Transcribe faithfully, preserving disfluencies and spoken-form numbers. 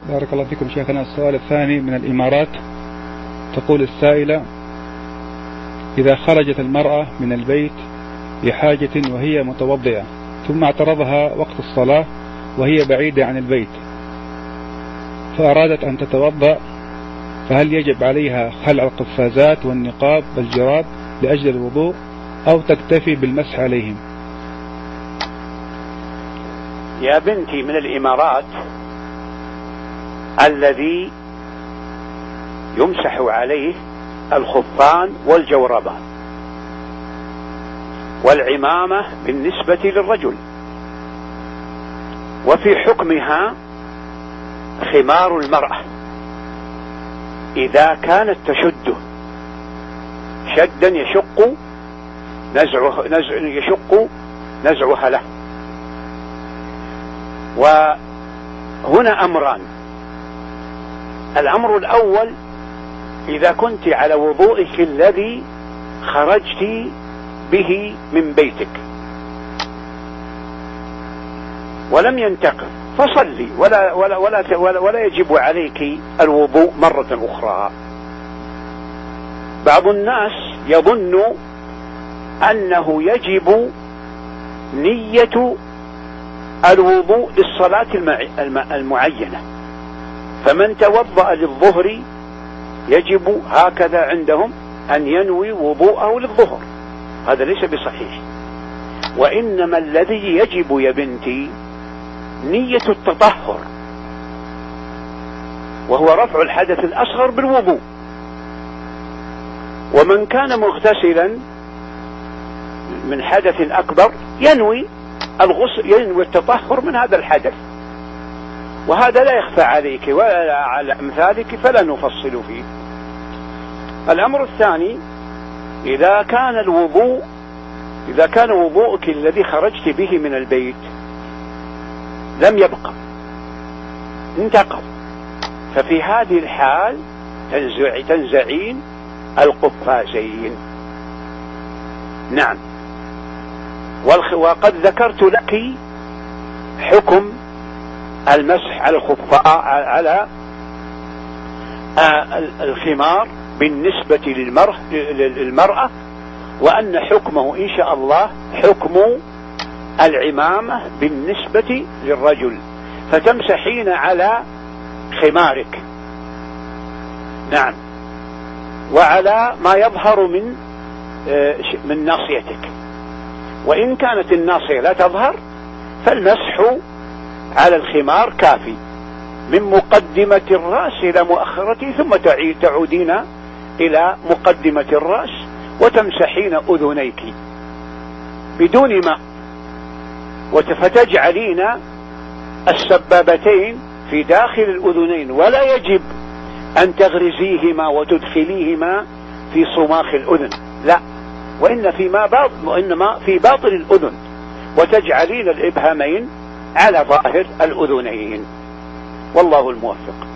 بارك الله فيكم شيخنا. السؤال الثاني من الإمارات، تقول السائلة: إذا خرجت المرأة من البيت لحاجة وهي متوضئة ثم اعترضها وقت الصلاة وهي بعيدة عن البيت فأرادت أن تتوضأ، فهل يجب عليها خلع القفازات والنقاب والجراب لأجل الوضوء أو تكتفي بالمسح عليهم؟ يا بنتي، من الإمارات الذي يمسح عليه الخفان والجوربان والعمامة بالنسبة للرجل، وفي حكمها خمار المرأة إذا كانت تشده شدا يشق نزعه نزع يشق نزعها له. وهنا أمران: الأمر الأول، إذا كنت على وضوئك الذي خرجت به من بيتك ولم ينتقض فصلي ولا, ولا, ولا, ولا, ولا يجب عليك الوضوء مرة أخرى. بعض الناس يظن أنه يجب نية الوضوء للصلاة المعينة، فمن توضأ للظهر يجب هكذا عندهم أن ينوي وضوءه للظهر. هذا ليس بصحيح، وإنما الذي يجب يا بنتي نية التطهر، وهو رفع الحدث الأصغر بالوضوء. ومن كان مغتسلا من حدث أكبر ينوي الغسل، ينوي التطهر من هذا الحدث، وهذا لا يخفى عليك ولا على أمثالك، فلا نفصل فيه. الأمر الثاني، إذا كان الوضوء إذا كان وضوءك الذي خرجت به من البيت لم يبقى، انتقض، ففي هذه الحال تنزع تنزعين القفازين. نعم. وقد ذكرت لك حكم المسح على الخفاء على الخمار بالنسبة للمرأة، وأن حكمه إن شاء الله حكم العمامة بالنسبة للرجل، فتمسحين على خمارك. نعم. وعلى ما يظهر من من ناصيتك، وإن كانت الناصية لا تظهر فالمسح على الخمار كافي، من مقدمة الرأس إلى مؤخرته، ثم تعودين إلى مقدمة الرأس وتمسحين أذنيك بدون ماء، فتجعلين السبابتين في داخل الأذنين، ولا يجب أن تغرزيهما وتدخليهما في صماخ الأذن، لا، وإن فيما بعض وإنما في باطن الأذن، وتجعلين الإبهامين على ظاهر الأذنين، والله الموفق.